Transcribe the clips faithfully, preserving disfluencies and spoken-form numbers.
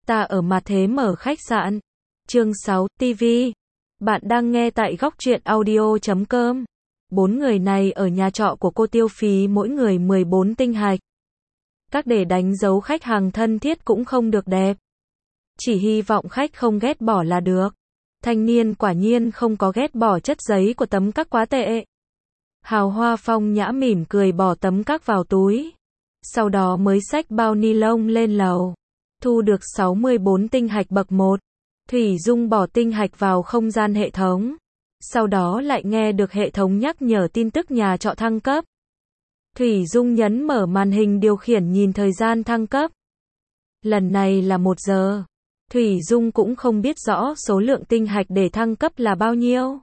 Ta ở mặt thế mở khách sạn. Chương sáu, ti vi. Bạn đang nghe tại góc truyện audio chấm com. Bốn người này ở nhà trọ của cô tiêu phí mỗi người mười bốn tinh hạch. Các để đánh dấu khách hàng thân thiết cũng không được đẹp. Chỉ hy vọng khách không ghét bỏ là được. Thanh niên quả nhiên không có ghét bỏ chất giấy của tấm các quá tệ. Hào Hoa phong nhã mỉm cười bỏ tấm các vào túi. Sau đó mới xách bao ni lông lên lầu. Thu được sáu mươi bốn tinh hạch bậc một. Thủy Dung bỏ tinh hạch vào không gian hệ thống. Sau đó lại nghe được hệ thống nhắc nhở tin tức nhà trọ thăng cấp. Thủy Dung nhấn mở màn hình điều khiển nhìn thời gian thăng cấp. Lần này là một giờ. Thủy Dung cũng không biết rõ số lượng tinh hạch để thăng cấp là bao nhiêu.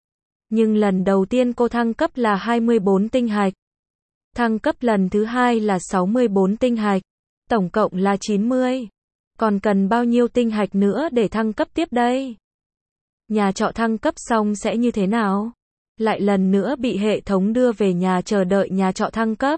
Nhưng lần đầu tiên cô thăng cấp là hai mươi bốn tinh hạch. Thăng cấp lần thứ hai là sáu mươi bốn tinh hạch. Tổng cộng là chín mươi. Còn cần bao nhiêu tinh hạch nữa để thăng cấp tiếp đây? Nhà trọ thăng cấp xong sẽ như thế nào? Lại lần nữa bị hệ thống đưa về nhà chờ đợi nhà trọ thăng cấp.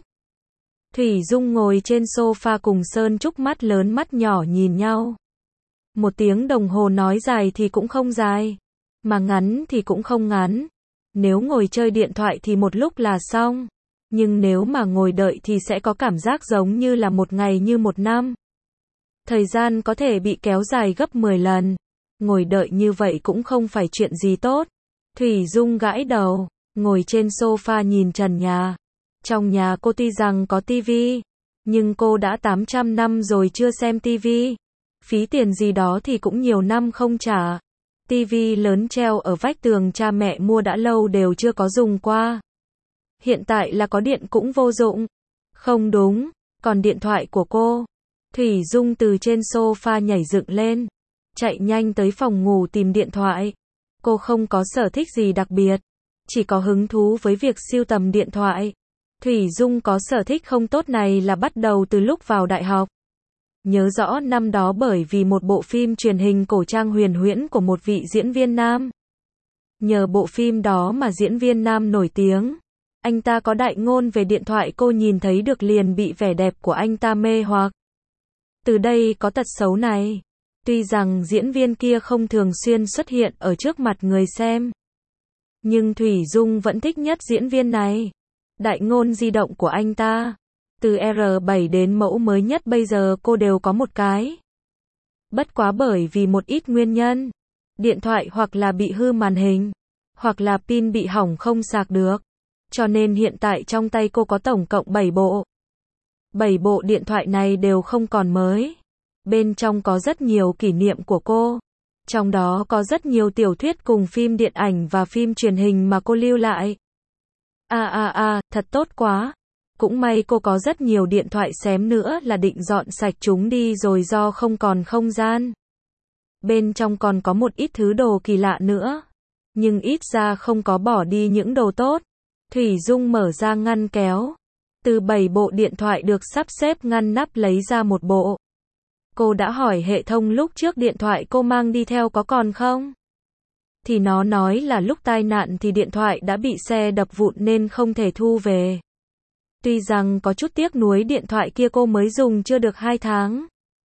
Thủy Dung ngồi trên sofa cùng Sơn Trúc mắt lớn mắt nhỏ nhìn nhau. Một tiếng đồng hồ nói dài thì cũng không dài. Mà ngắn thì cũng không ngắn. Nếu ngồi chơi điện thoại thì một lúc là xong. Nhưng nếu mà ngồi đợi thì sẽ có cảm giác giống như là một ngày như một năm. Thời gian có thể bị kéo dài gấp mười lần. Ngồi đợi như vậy cũng không phải chuyện gì tốt. Thủy Dung gãi đầu, ngồi trên sofa nhìn trần nhà. Trong nhà cô tuy rằng có tivi, nhưng cô đã tám trăm năm rồi chưa xem tivi. Phí tiền gì đó thì cũng nhiều năm không trả. Tivi lớn treo ở vách tường cha mẹ mua đã lâu đều chưa có dùng qua. Hiện tại là có điện cũng vô dụng. Không đúng, còn điện thoại của cô. Thủy Dung từ trên sofa nhảy dựng lên, chạy nhanh tới phòng ngủ tìm điện thoại. Cô không có sở thích gì đặc biệt, chỉ có hứng thú với việc sưu tầm điện thoại. Thủy Dung có sở thích không tốt này là bắt đầu từ lúc vào đại học. Nhớ rõ năm đó bởi vì một bộ phim truyền hình cổ trang huyền huyễn của một vị diễn viên nam. Nhờ bộ phim đó mà diễn viên nam nổi tiếng. Anh ta có đại ngôn về điện thoại cô nhìn thấy được liền bị vẻ đẹp của anh ta mê hoặc. Từ đây có tật xấu này. Tuy rằng diễn viên kia không thường xuyên xuất hiện ở trước mặt người xem. Nhưng Thủy Dung vẫn thích nhất diễn viên này. Đại ngôn di động của anh ta. Từ R bảy đến mẫu mới nhất bây giờ cô đều có một cái. Bất quá bởi vì một ít nguyên nhân. Điện thoại hoặc là bị hư màn hình. Hoặc là pin bị hỏng không sạc được. Cho nên hiện tại trong tay cô có tổng cộng bảy bộ. bảy bộ điện thoại này đều không còn mới. Bên trong có rất nhiều kỷ niệm của cô. Trong đó có rất nhiều tiểu thuyết cùng phim điện ảnh và phim truyền hình mà cô lưu lại. À à à, thật tốt quá. Cũng may cô có rất nhiều điện thoại xém nữa là định dọn sạch chúng đi rồi do không còn không gian. Bên trong còn có một ít thứ đồ kỳ lạ nữa. Nhưng ít ra không có bỏ đi những đồ tốt. Thủy Dung mở ra ngăn kéo. Từ bảy bộ điện thoại được sắp xếp ngăn nắp lấy ra một bộ. Cô đã hỏi hệ thống lúc trước điện thoại cô mang đi theo có còn không? Thì nó nói là lúc tai nạn thì điện thoại đã bị xe đập vụn nên không thể thu về. Tuy rằng có chút tiếc nuối điện thoại kia cô mới dùng chưa được hai tháng.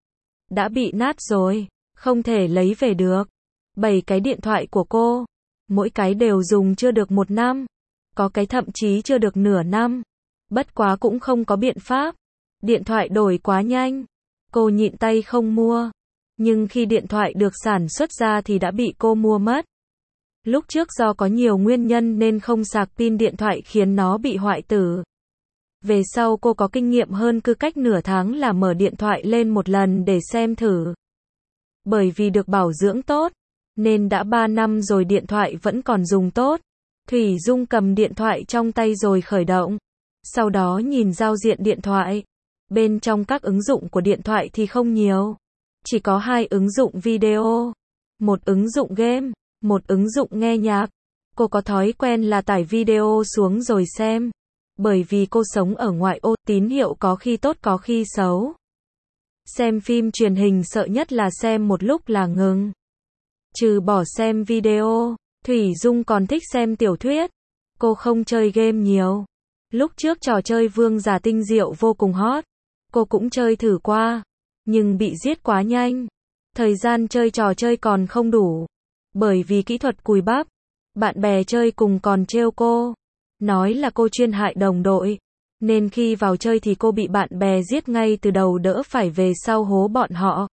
Đã bị nát rồi, không thể lấy về được. Bảy cái điện thoại của cô, mỗi cái đều dùng chưa được một năm. Có cái thậm chí chưa được nửa năm. Bất quá cũng không có biện pháp. Điện thoại đổi quá nhanh. Cô nhịn tay không mua. Nhưng khi điện thoại được sản xuất ra thì đã bị cô mua mất. Lúc trước do có nhiều nguyên nhân nên không sạc pin điện thoại khiến nó bị hoại tử. Về sau cô có kinh nghiệm hơn, cứ cách nửa tháng là mở điện thoại lên một lần để xem thử. Bởi vì được bảo dưỡng tốt, nên đã ba năm rồi điện thoại vẫn còn dùng tốt. Thủy Dung cầm điện thoại trong tay rồi khởi động. Sau đó nhìn giao diện điện thoại. Bên trong các ứng dụng của điện thoại thì không nhiều. Chỉ có hai ứng dụng video. Một ứng dụng game. Một ứng dụng nghe nhạc. Cô có thói quen là tải video xuống rồi xem. Bởi vì cô sống ở ngoại ô, tín hiệu có khi tốt có khi xấu. Xem phim truyền hình sợ nhất là xem một lúc là ngừng. Trừ bỏ xem video, Thủy Dung còn thích xem tiểu thuyết. Cô không chơi game nhiều. Lúc trước trò chơi Vương giả tinh diệu vô cùng hot. Cô cũng chơi thử qua. Nhưng bị giết quá nhanh. Thời gian chơi trò chơi còn không đủ. Bởi vì kỹ thuật cùi bắp. Bạn bè chơi cùng còn trêu cô. Nói là cô chuyên hại đồng đội. Nên khi vào chơi thì cô bị bạn bè giết ngay từ đầu đỡ phải về sau hố bọn họ.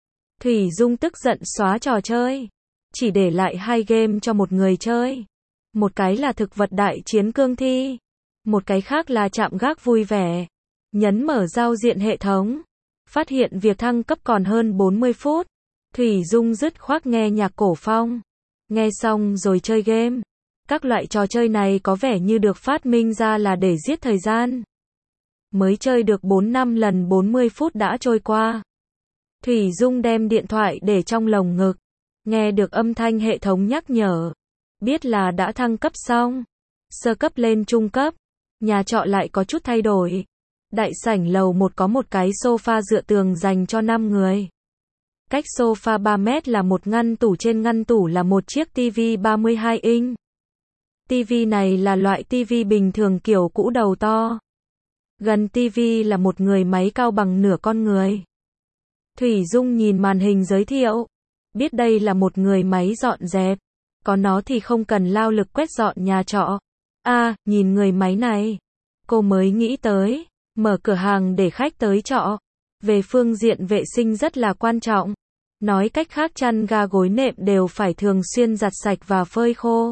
Thủy Dung tức giận xóa trò chơi. Chỉ để lại hai game cho một người chơi. Một cái là thực vật đại chiến cương thi. Một cái khác là chạm gác vui vẻ. Nhấn mở giao diện hệ thống. Phát hiện việc thăng cấp còn hơn bốn mươi phút. Thủy Dung dứt khoát nghe nhạc cổ phong. Nghe xong rồi chơi game. Các loại trò chơi này có vẻ như được phát minh ra là để giết thời gian. Mới chơi được bốn năm lần bốn mươi phút đã trôi qua. Thủy Dung đem điện thoại để trong lồng ngực. Nghe được âm thanh hệ thống nhắc nhở. Biết là đã thăng cấp xong. Sơ cấp lên trung cấp. Nhà trọ lại có chút thay đổi. Đại sảnh lầu một có một cái sofa dựa tường dành cho năm người. Cách sofa ba mét là một ngăn tủ, trên ngăn tủ là một chiếc tivi ba mươi hai inch. Tivi này là loại tivi bình thường kiểu cũ đầu to. Gần tivi là một người máy cao bằng nửa con người. Thủy Dung nhìn màn hình giới thiệu. Biết đây là một người máy dọn dẹp. Có nó thì không cần lao lực quét dọn nhà trọ. À, nhìn người máy này. Cô mới nghĩ tới. Mở cửa hàng để khách tới trọ. Về phương diện vệ sinh rất là quan trọng. Nói cách khác chăn ga gối nệm đều phải thường xuyên giặt sạch và phơi khô.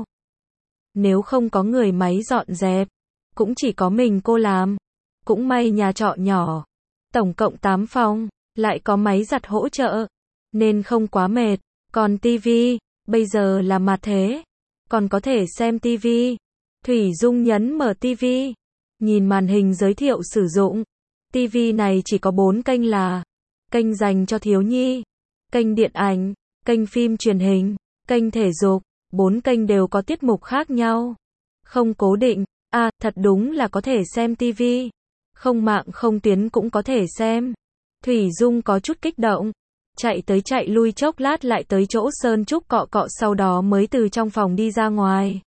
Nếu không có người máy dọn dẹp, cũng chỉ có mình cô làm. Cũng may nhà trọ nhỏ. Tổng cộng tám phòng, lại có máy giặt hỗ trợ. Nên không quá mệt. Còn tivi, bây giờ là mặt thế. Còn có thể xem tivi. Thủy Dung nhấn mở tivi. Nhìn màn hình giới thiệu sử dụng. Tivi này chỉ có bốn kênh là kênh dành cho thiếu nhi, kênh điện ảnh, kênh phim truyền hình, kênh thể dục. Bốn kênh đều có tiết mục khác nhau. Không cố định. À, thật đúng là có thể xem tivi. Không mạng không tuyến cũng có thể xem. Thủy Dung có chút kích động. Chạy tới chạy lui chốc lát lại tới chỗ Sơn Trúc cọ cọ, sau đó mới từ trong phòng đi ra ngoài.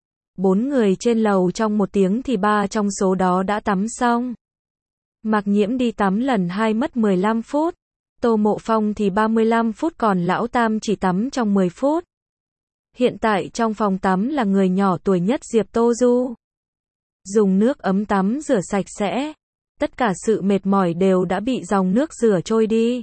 Bốn người trên lầu trong một tiếng thì ba trong số đó đã tắm xong. Mạc Nhiễm đi tắm lần hai mất mười lăm phút. Tô Mộ Phong thì ba mươi lăm phút, còn Lão Tam chỉ tắm trong mười phút. Hiện tại trong phòng tắm là người nhỏ tuổi nhất Diệp Tô Du. Dùng nước ấm tắm rửa sạch sẽ. Tất cả sự mệt mỏi đều đã bị dòng nước rửa trôi đi.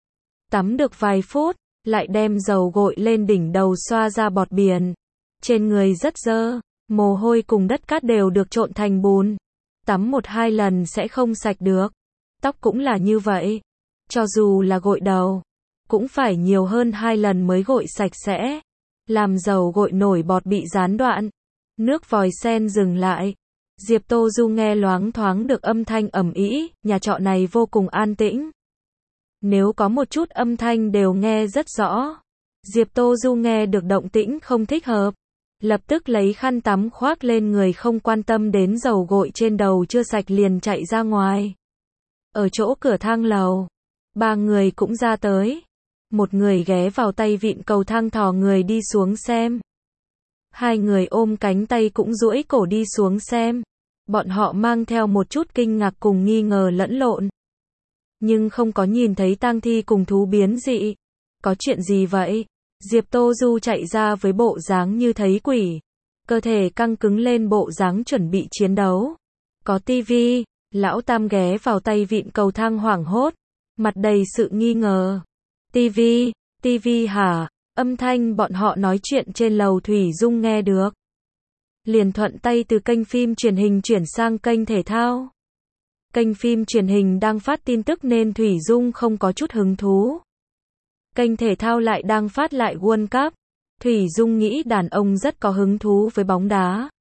Tắm được vài phút, lại đem dầu gội lên đỉnh đầu xoa ra bọt biển. Trên người rất dơ, mồ hôi cùng đất cát đều được trộn thành bùn. Tắm một hai lần sẽ không sạch được. Tóc cũng là như vậy. Cho dù là gội đầu, cũng phải nhiều hơn hai lần mới gội sạch sẽ. Làm dầu gội nổi bọt bị gián đoạn. Nước vòi sen dừng lại. Diệp Tô Du nghe loáng thoáng được âm thanh ầm ĩ, nhà trọ này vô cùng an tĩnh. Nếu có một chút âm thanh đều nghe rất rõ. Diệp Tô Du nghe được động tĩnh không thích hợp. Lập tức lấy khăn tắm khoác lên người, không quan tâm đến dầu gội trên đầu chưa sạch liền chạy ra ngoài. Ở chỗ cửa thang lầu, ba người cũng ra tới. Một người ghé vào tay vịn cầu thang thò người đi xuống xem. Hai người ôm cánh tay cũng duỗi cổ đi xuống xem. Bọn họ mang theo một chút kinh ngạc cùng nghi ngờ lẫn lộn. Nhưng không có nhìn thấy tang thi cùng thú biến dị. Có chuyện gì vậy? Diệp Tô Du chạy ra với bộ dáng như thấy quỷ. Cơ thể căng cứng lên bộ dáng chuẩn bị chiến đấu. Có tivi. Lão Tam ghé vào tay vịn cầu thang hoảng hốt. Mặt đầy sự nghi ngờ. Tivi, tivi hả? Âm thanh bọn họ nói chuyện trên lầu Thủy Dung nghe được. Liền thuận tay từ kênh phim truyền hình chuyển sang kênh thể thao. Kênh phim truyền hình đang phát tin tức nên Thủy Dung không có chút hứng thú. Kênh thể thao lại đang phát lại World Cup. Thủy Dung nghĩ đàn ông rất có hứng thú với bóng đá.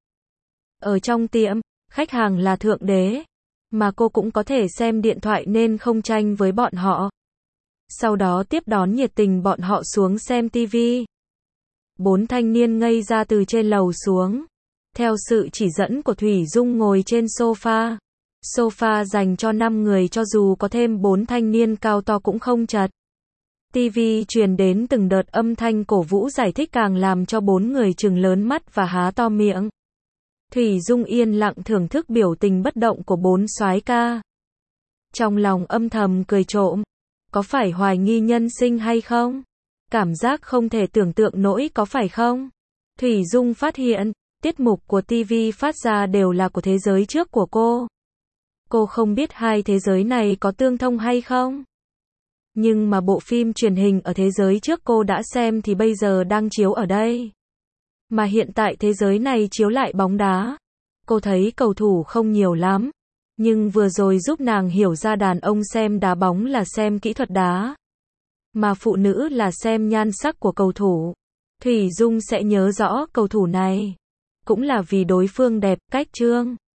Ở trong tiệm, khách hàng là thượng đế. Mà cô cũng có thể xem điện thoại nên không tranh với bọn họ. Sau đó tiếp đón nhiệt tình bọn họ xuống xem tivi. Bốn thanh niên ngây ra từ trên lầu xuống. Theo sự chỉ dẫn của Thủy Dung ngồi trên sofa. Sofa dành cho năm người, cho dù có thêm bốn thanh niên cao to cũng không chật. Tivi truyền đến từng đợt âm thanh cổ vũ giải thích càng làm cho bốn người trừng lớn mắt và há to miệng. Thủy Dung yên lặng thưởng thức biểu tình bất động của bốn soái ca. Trong lòng âm thầm cười trộm. Có phải hoài nghi nhân sinh hay không? Cảm giác không thể tưởng tượng nổi có phải không? Thủy Dung phát hiện, tiết mục của ti vi phát ra đều là của thế giới trước của cô. Cô không biết hai thế giới này có tương thông hay không? Nhưng mà bộ phim truyền hình ở thế giới trước cô đã xem thì bây giờ đang chiếu ở đây. Mà hiện tại thế giới này chiếu lại bóng đá. Cô thấy cầu thủ không nhiều lắm. Nhưng vừa rồi giúp nàng hiểu ra đàn ông xem đá bóng là xem kỹ thuật đá. Mà phụ nữ là xem nhan sắc của cầu thủ. Thủy Dung sẽ nhớ rõ cầu thủ này. Cũng là vì đối phương đẹp, cách trương.